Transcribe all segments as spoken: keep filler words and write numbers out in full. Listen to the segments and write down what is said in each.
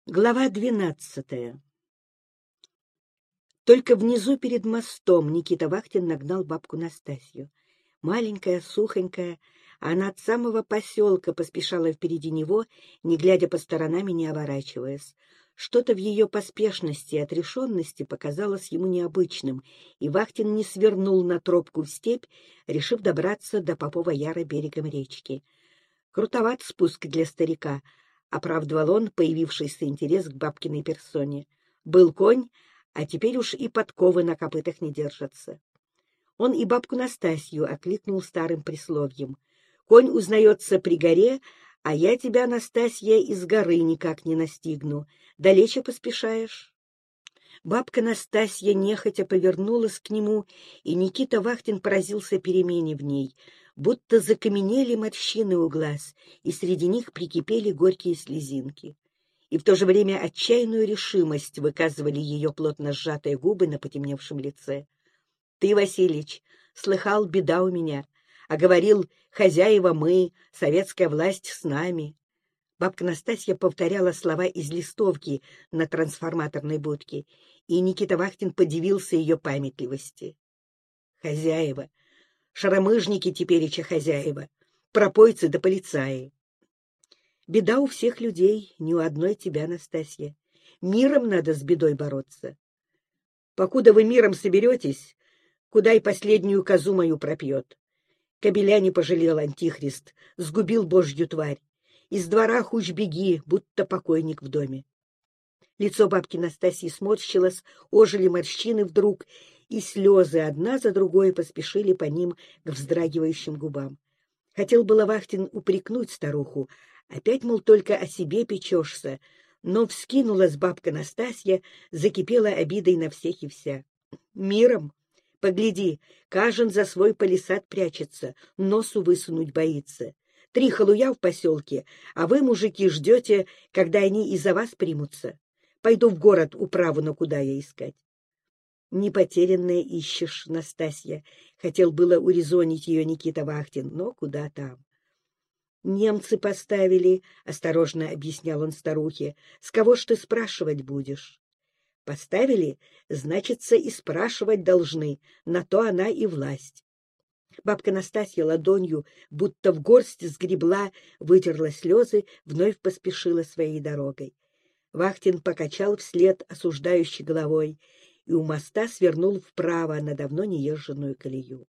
Глава двенадцатая. Только внизу перед мостом Никита Вахтин нагнал бабку Настасью. Маленькая, сухонькая, она от самого поселка поспешала впереди него, не глядя по сторонам и не оборачиваясь. Что-то в ее поспешности и отрешенности показалось ему необычным, и Вахтин не свернул на тропку в степь, решив добраться до Попова Яра берегом речки. Крутоват спуск для старика, — оправдывал он появившийся интерес к бабкиной персоне. Был конь, а теперь уж и подковы на копытах не держатся. Он и бабку Настасью окликнул старым присловием. «Конь узнается при горе, а я тебя, Настасья, из горы никак не настигну. Далече поспешаешь?» Бабка Настасья нехотя повернулась к нему, и Никита Вахтин поразился перемене в ней. Будто закаменели морщины у глаз, и среди них прикипели горькие слезинки. И в то же время отчаянную решимость выказывали ее плотно сжатые губы на потемневшем лице. — Ты, Василич, слыхал, беда у меня, а говорил, хозяева мы, советская власть с нами. Бабка Настасья повторяла слова из листовки на трансформаторной будке, и Никита Вахтин подивился ее памятливости. Хозяева! Шаромыжники тепереча хозяева, пропойцы да полицаи. Беда у всех людей, не у одной тебя, Настасья. Миром надо с бедой бороться. Покуда вы миром соберетесь, куда и последнюю козу мою пропьет. Кобеля не пожалел антихрист, сгубил божью тварь. Из двора хуч беги, будто покойник в доме. Лицо бабки Настасьи сморщилось, ожили морщины вдруг, и слезы одна за другой поспешили по ним к вздрагивающим губам. Хотел было Вахтин упрекнуть старуху, опять, мол, только о себе печешься, но вскинулась бабка Настасья, закипела обидой на всех и вся. Миром? Погляди, каждый за свой палисад прячется, носу высунуть боится. Три халуя в поселке, а вы, мужики, ждете, когда они и за вас примутся. Пойду в город управу, на куда я искать. Не потерянное ищешь, Настасья. Хотел было урезонить ее Никита Вахтин, но куда там. Немцы поставили, — осторожно объяснял он старухе. С кого ж ты спрашивать будешь? Поставили, значится, и спрашивать должны, на то она и власть. Бабка Настасья ладонью, будто в горсть сгребла, вытерла слезы, вновь поспешила своей дорогой. Вахтин покачал вслед осуждающей головой и у моста свернул вправо на давно неезженную колею.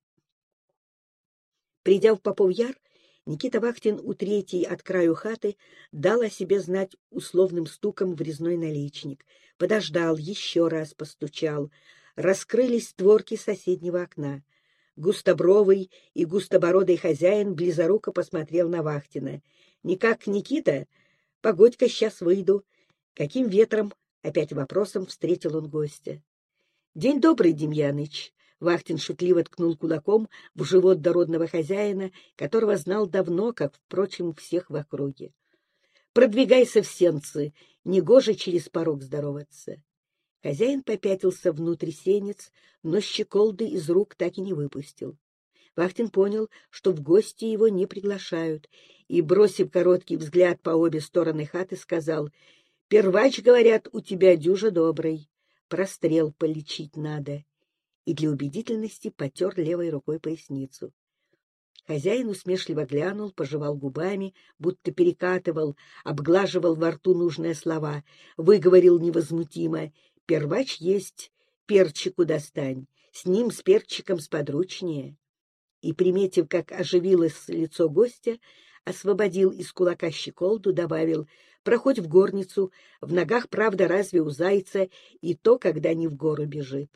Придя в Попов Яр, Никита Вахтин у третьей от краю хаты дал о себе знать условным стуком в резной наличник. Подождал, еще раз постучал. Раскрылись створки соседнего окна. Густобровый и густобородый хозяин близоруко посмотрел на Вахтина. — Никак, Никита? Погодь-ка, сейчас выйду. Каким ветром? — опять вопросом встретил он гостя. — День добрый, Демьяныч. Вахтин шутливо ткнул кулаком в живот дородного хозяина, которого знал давно, как, впрочем, всех в округе. — Продвигайся в сенцы, негоже через порог здороваться. Хозяин попятился внутрь сенец, но щеколды из рук так и не выпустил. Вахтин понял, что в гости его не приглашают, и, бросив короткий взгляд по обе стороны хаты, сказал: — Первач, говорят, у тебя дюжа добрый. Прострел полечить надо. И для убедительности потер левой рукой поясницу. Хозяин усмешливо глянул, пожевал губами, будто перекатывал, обглаживал во рту нужные слова, выговорил невозмутимо: — Первач есть, перчику достань, с ним, с перчиком, сподручнее. И, приметив, как оживилось лицо гостя, освободил из кулака щеколду, добавил: — Проходь в горницу, в ногах, правда, разве у зайца, и то, когда не в гору бежит.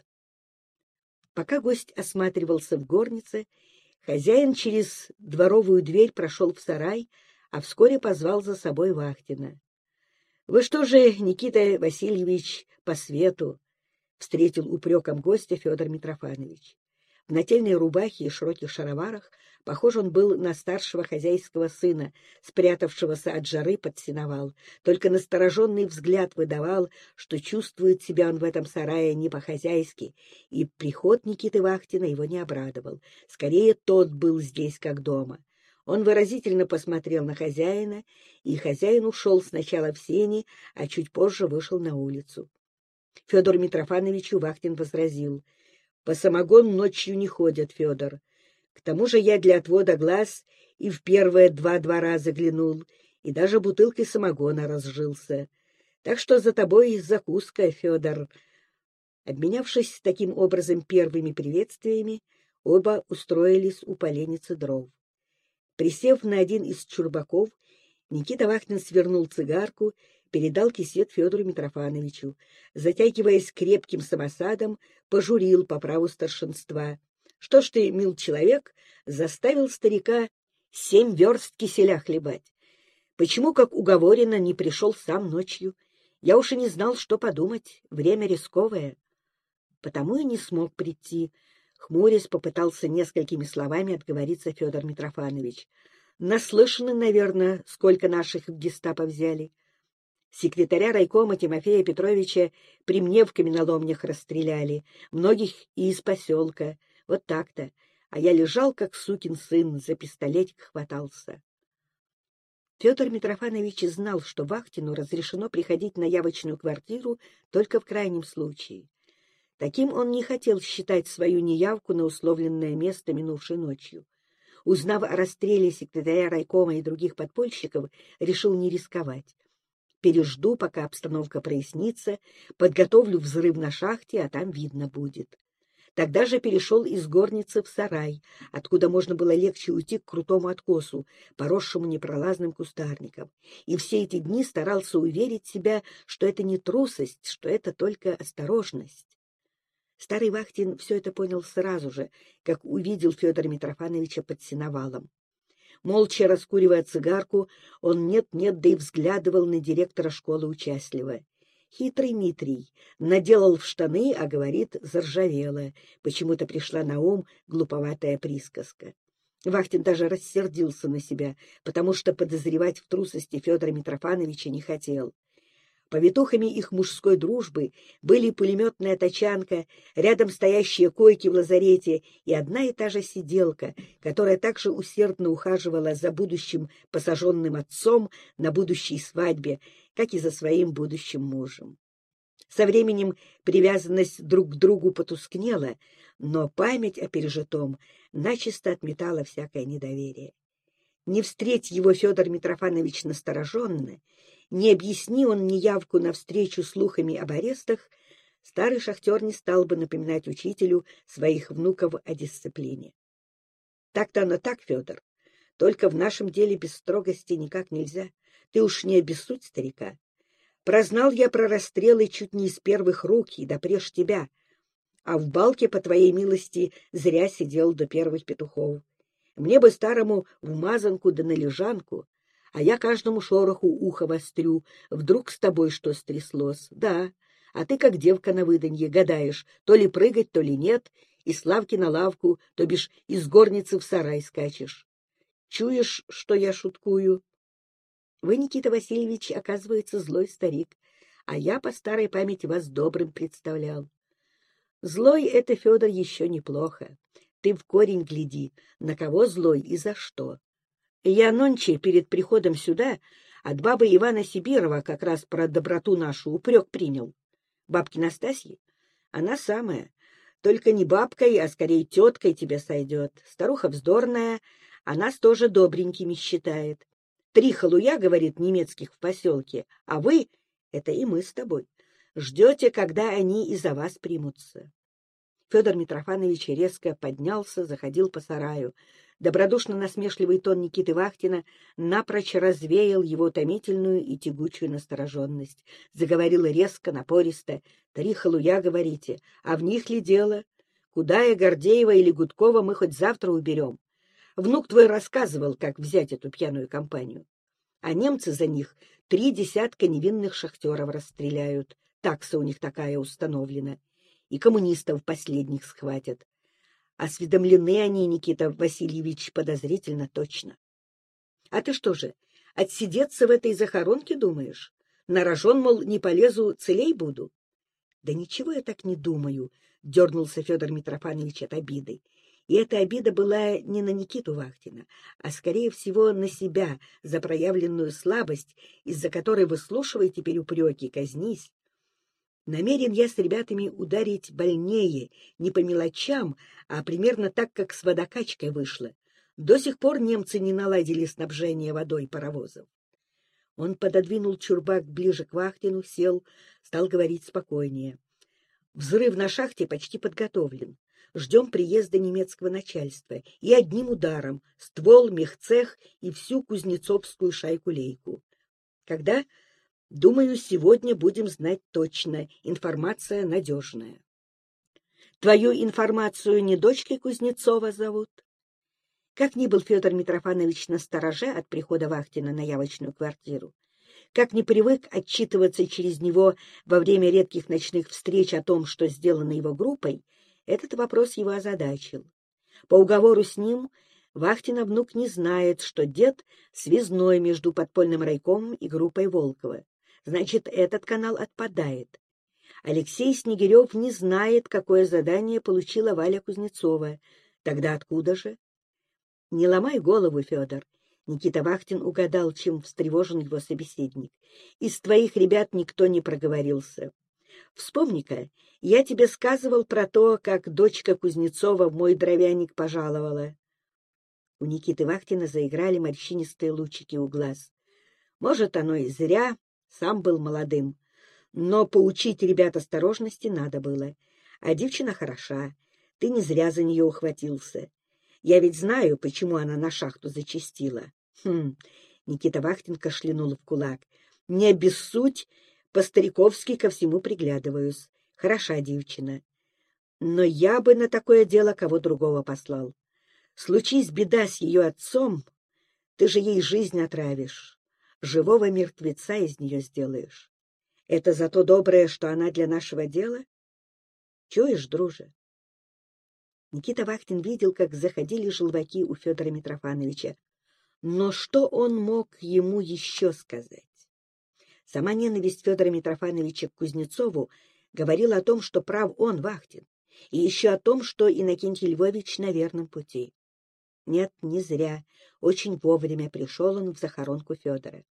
Пока гость осматривался в горнице, хозяин через дворовую дверь прошел в сарай, а вскоре позвал за собой Вахтина. — Вы что же, Никита Васильевич, по свету? — встретил упреком гостя Федор Митрофанович. В нательной рубахе и широких шароварах похож он был на старшего хозяйского сына, спрятавшегося от жары под сеновал. Только настороженный взгляд выдавал, что чувствует себя он в этом сарае не по-хозяйски, и приход Никиты Вахтина его не обрадовал. Скорее, тот был здесь как дома. Он выразительно посмотрел на хозяина, и хозяин ушел сначала в сени, а чуть позже вышел на улицу. Федору Митрофановичу Вахтин возразил: — По самогон ночью не ходят, Федор. К тому же я для отвода глаз и в первые два-два раза заглянул, и даже бутылкой самогона разжился. Так что за тобой закуска, Федор. Обменявшись таким образом первыми приветствиями, оба устроились у поленницы дров. Присев на один из чурбаков, Никита Вахтин свернул цигарку, передал кисет Федору Митрофановичу. Затягиваясь крепким самосадом, пожурил по праву старшинства: — Что ж ты, мил человек, заставил старика семь верст киселя хлебать? Почему, как уговорено, не пришел сам ночью? Я уж и не знал, что подумать. Время рисковое. Потому и не смог прийти. Хмурясь, попытался несколькими словами отговориться Федор Митрофанович. Наслышаны, наверное, сколько наших в гестапо взяли. Секретаря райкома Тимофея Петровича при мне в каменоломнях расстреляли, многих и из поселка. Вот так-то. А я лежал, как сукин сын, за пистолетик хватался. Федор Митрофанович знал, что Вахтину разрешено приходить на явочную квартиру только в крайнем случае. Таким он не хотел считать свою неявку на условленное место минувшей ночью. Узнав о расстреле секретаря райкома и других подпольщиков, решил не рисковать. Пережду, пока обстановка прояснится, подготовлю взрыв на шахте, а там видно будет. Тогда же перешел из горницы в сарай, откуда можно было легче уйти к крутому откосу, поросшему непролазным кустарником. И все эти дни старался уверить себя, что это не трусость, что это только осторожность. Старый Вахтин все это понял сразу же, как увидел Федора Митрофановича под сеновалом. Молча раскуривая цигарку, он нет-нет, да и взглядывал на директора школы участливо. Хитрый Митрий наделал в штаны, а говорит, заржавело. Почему-то пришла на ум глуповатая присказка. Вахтин даже рассердился на себя, потому что подозревать в трусости Федора Митрофановича не хотел. Повитухами их мужской дружбы были пулеметная тачанка, рядом стоящие койки в лазарете и одна и та же сиделка, которая также усердно ухаживала за будущим посаженным отцом на будущей свадьбе, как и за своим будущим мужем. Со временем привязанность друг к другу потускнела, но память о пережитом начисто отметала всякое недоверие. Не встреть его Федор Митрофанович настороженно, не объясни он неявку навстречу слухами об арестах, старый шахтер не стал бы напоминать учителю своих внуков о дисциплине. Так-то оно так, Федор. Только в нашем деле без строгости никак нельзя. Ты уж не обессудь старика. Прознал я про расстрелы чуть не из первых рук и допреж тебя, а в балке, по твоей милости, зря сидел до первых петухов. Мне бы старому в мазанку да на лежанку, а я каждому шороху ухо вострю. Вдруг с тобой что стряслось? Да, а ты как девка на выданье гадаешь, то ли прыгать, то ли нет, и с лавки на лавку, то бишь из горницы в сарай скачешь. Чуешь, что я шуткую? Вы, Никита Васильевич, оказывается, злой старик, а я по старой памяти вас добрым представлял. Злой — это, Федор, еще неплохо. Ты в корень гляди, на кого злой и за что. Я нонче перед приходом сюда от бабы Ивана Сибирова как раз про доброту нашу упрек принял. Бабки Настасьи? Она самая. Только не бабкой, а скорее теткой тебе сойдет. Старуха вздорная, а нас тоже добренькими считает. Три халуя, говорит, немецких в поселке, а вы, это и мы с тобой, ждете, когда они и за вас примутся. Федор Митрофанович резко поднялся, заходил по сараю. Добродушно-насмешливый тон Никиты Вахтина напрочь развеял его томительную и тягучую настороженность. Заговорил резко, напористо. «Три халуя, говорите, а в них ли дело? Кудая, Гордеева или Гудкова мы хоть завтра уберем. Внук твой рассказывал, как взять эту пьяную компанию. А немцы за них три десятка невинных шахтеров расстреляют. Такса у них такая установлена. И коммунистов последних схватят. Осведомлены они, Никита Васильевич, подозрительно точно. А ты что же, отсидеться в этой захоронке, думаешь? На рожон, мол, не полезу, целей буду? Да ничего я так не думаю, — дернулся Федор Митрофанович от обиды. И эта обида была не на Никиту Вахтина, а, скорее всего, на себя за проявленную слабость, из-за которой выслушивай теперь упреки, казнись. Намерен я с ребятами ударить больнее, не по мелочам, а примерно так, как с водокачкой вышло. До сих пор немцы не наладили снабжение водой паровозов. Он пододвинул чурбак ближе к Вахтину, сел, стал говорить спокойнее. Взрыв на шахте почти подготовлен. Ждем приезда немецкого начальства. И одним ударом ствол, мехцех и всю кузнецовскую шайку-лейку. Когда? Думаю, сегодня будем знать точно. Информация надежная. Твою информацию не дочкой Кузнецова зовут? Как ни был Федор Митрофанович настороже от прихода Вахтина на явочную квартиру, как не привык отчитываться через него во время редких ночных встреч о том, что сделано его группой, этот вопрос его озадачил. По уговору с ним Вахтина внук не знает, что дед связной между подпольным райкомом и группой Волкова. Значит, этот канал отпадает. Алексей Снегирев не знает, какое задание получила Валя Кузнецова. Тогда откуда же? Не ломай голову, Федор. Никита Вахтин угадал, чем встревожен его собеседник. Из твоих ребят никто не проговорился. Вспомни-ка, я тебе сказывал про то, как дочка Кузнецова в мой дровяник пожаловала. У Никиты Вахтина заиграли морщинистые лучики у глаз. Может, оно и зря, сам был молодым. Но поучить ребят осторожности надо было. А девчина хороша, ты не зря за нее ухватился. Я ведь знаю, почему она на шахту зачастила. Хм, Никита Вахтин кашлянул в кулак. Не обессудь, по-стариковски ко всему приглядываюсь. Хороша девчина. Но я бы на такое дело кого другого послал. Случись беда с ее отцом, ты же ей жизнь отравишь. Живого мертвеца из нее сделаешь. Это за то доброе, что она для нашего дела? Чуешь, друже? Никита Вахтин видел, как заходили желваки у Федора Митрофановича. Но что он мог ему еще сказать? Сама ненависть Федора Митрофановича к Кузнецову говорила о том, что прав он, Вахтин, и еще о том, что Иннокентий Львович на верном пути. Нет, не зря. Очень вовремя пришел он в захоронку Федора.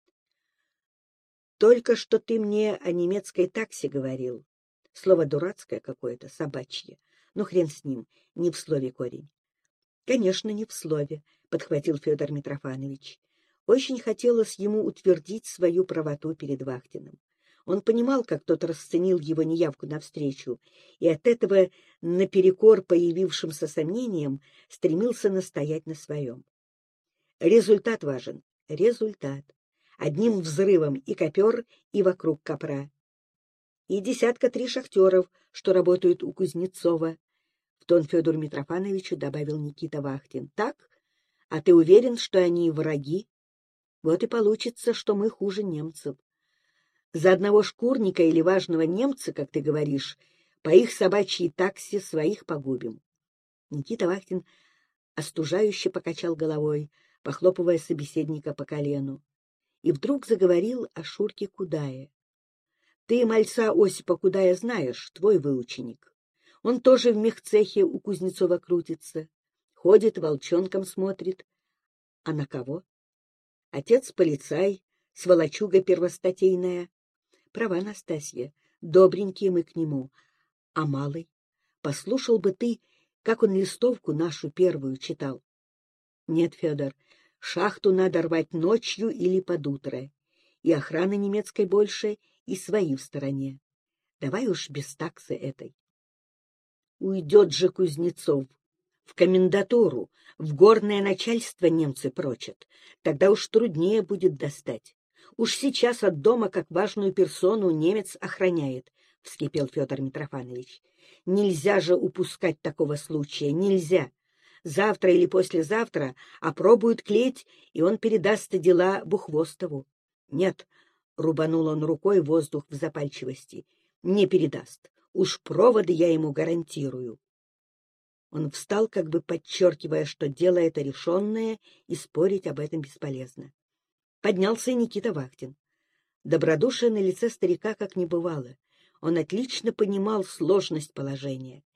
Только что ты мне о немецкой таксе говорил. Слово дурацкое какое-то, собачье. Ну, хрен с ним, не в слове корень. — Конечно, не в слове, — подхватил Федор Митрофанович. Очень хотелось ему утвердить свою правоту перед Вахтиным. Он понимал, как тот расценил его неявку навстречу, и от этого, наперекор появившимся сомнениям, стремился настоять на своем. Результат важен, результат. Одним взрывом и копер, и вокруг копра. И десятка три шахтеров, что работают у Кузнецова. В тон Федору Митрофановичу добавил Никита Вахтин. Так? А ты уверен, что они враги? Вот и получится, что мы хуже немцев. За одного шкурника или важного немца, как ты говоришь, по их собачьей таксе своих погубим. Никита Вахтин остужающе покачал головой, похлопывая собеседника по колену. И вдруг заговорил о Шурке Кудае. Ты мальца Осипа Кудая знаешь, твой выученик. Он тоже в мехцехе у Кузнецова крутится. Ходит, волчонком смотрит. А на кого? Отец полицай, сволочуга первостатейная. Права, Настасья, добренькие мы к нему. А малый? Послушал бы ты, как он листовку нашу первую читал. Нет, Федор, шахту надо рвать ночью или под утро. И охраны немецкой больше, и свои в стороне. Давай уж без таксы этой. Уйдет же Кузнецов. В комендатуру, в горное начальство немцы прочат. Тогда уж труднее будет достать. Уж сейчас от дома, как важную персону, немец охраняет, — вскипел Федор Митрофанович. Нельзя же упускать такого случая, нельзя. Завтра или послезавтра опробуют клеть, и он передаст дела Бухвостову. Нет, — рубанул он рукой воздух в запальчивости, — не передаст. Уж проводы я ему гарантирую. Он встал, как бы подчеркивая, что дело это решенное, и спорить об этом бесполезно. Поднялся и Никита Вахтин. Добродушие на лице старика как не бывало. Он отлично понимал сложность положения.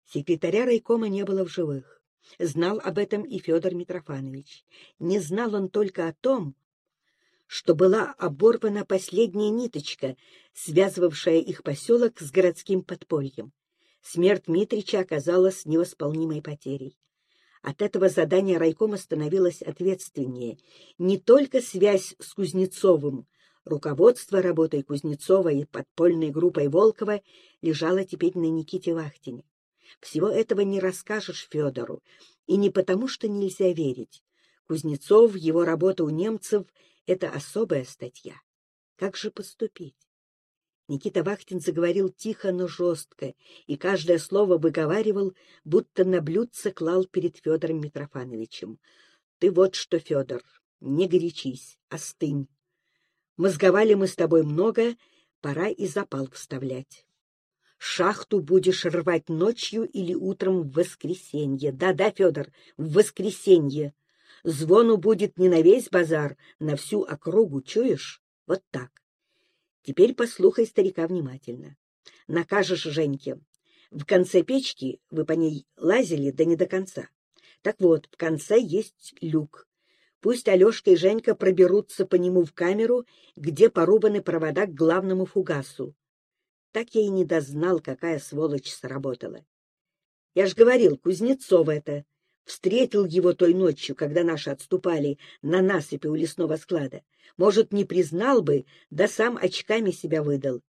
Секретаря райкома не было в живых. Знал об этом и Федор Митрофанович. Не знал он только о том, что была оборвана последняя ниточка, связывавшая их поселок с городским подпольем. Смерть Митрича оказалась невосполнимой потерей. От этого задание райкома становилось ответственнее. Не только связь с Кузнецовым, руководство работой Кузнецова и подпольной группой Волкова лежало теперь на Никите Вахтине. Всего этого не расскажешь Федору, и не потому, что нельзя верить. Кузнецов, его работа у немцев — это особая статья. Как же поступить? Никита Вахтин заговорил тихо, но жестко, и каждое слово выговаривал, будто на блюдце клал перед Федором Митрофановичем. Ты вот что, Федор, не горячись, остынь. Мозговали мы с тобой много, пора и запал вставлять. Шахту будешь рвать ночью или утром в воскресенье. Да-да, Федор, в воскресенье. Звону будет не на весь базар, на всю округу, чуешь? Вот так. Теперь послухай старика внимательно. Накажешь Женьке. В конце печки, вы по ней лазили, да не до конца. Так вот, в конце есть люк. Пусть Алешка и Женька проберутся по нему в камеру, где порубаны провода к главному фугасу. Так я и не дознал, какая сволочь сработала. Я ж говорил, Кузнецов это. Встретил его той ночью, когда наши отступали на насыпи у лесного склада. Может, не признал бы, да сам очками себя выдал.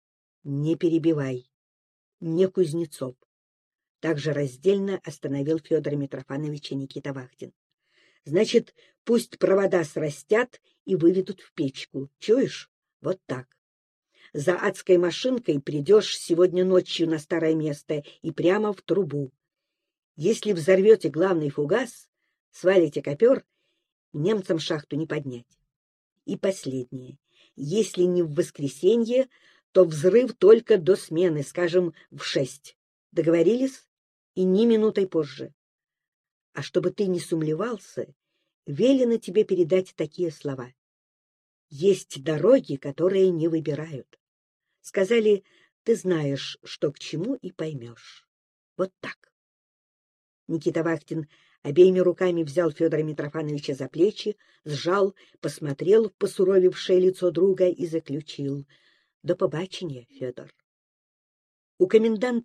Не перебивай. Не Кузнецов. Также раздельно остановил Федора Митрофановича Никита Вахтин. Значит, пусть провода срастят и выведут в печку. Чуешь? Вот так. За адской машинкой придешь сегодня ночью на старое место и прямо в трубу. Если взорвете главный фугас, свалите копер, немцам шахту не поднять. И последнее. Если не в воскресенье, то взрыв только до смены, скажем, в шесть. Договорились? И ни минутой позже. А чтобы ты не сумлевался, велено тебе передать такие слова. Есть дороги, которые не выбирают. Сказали, ты знаешь, что к чему, и поймешь. Вот так. Никита Вахтин обеими руками взял Федора Митрофановича за плечи, сжал, посмотрел в посуровевшее лицо друга и заключил. До побачення, Федор. У коменданта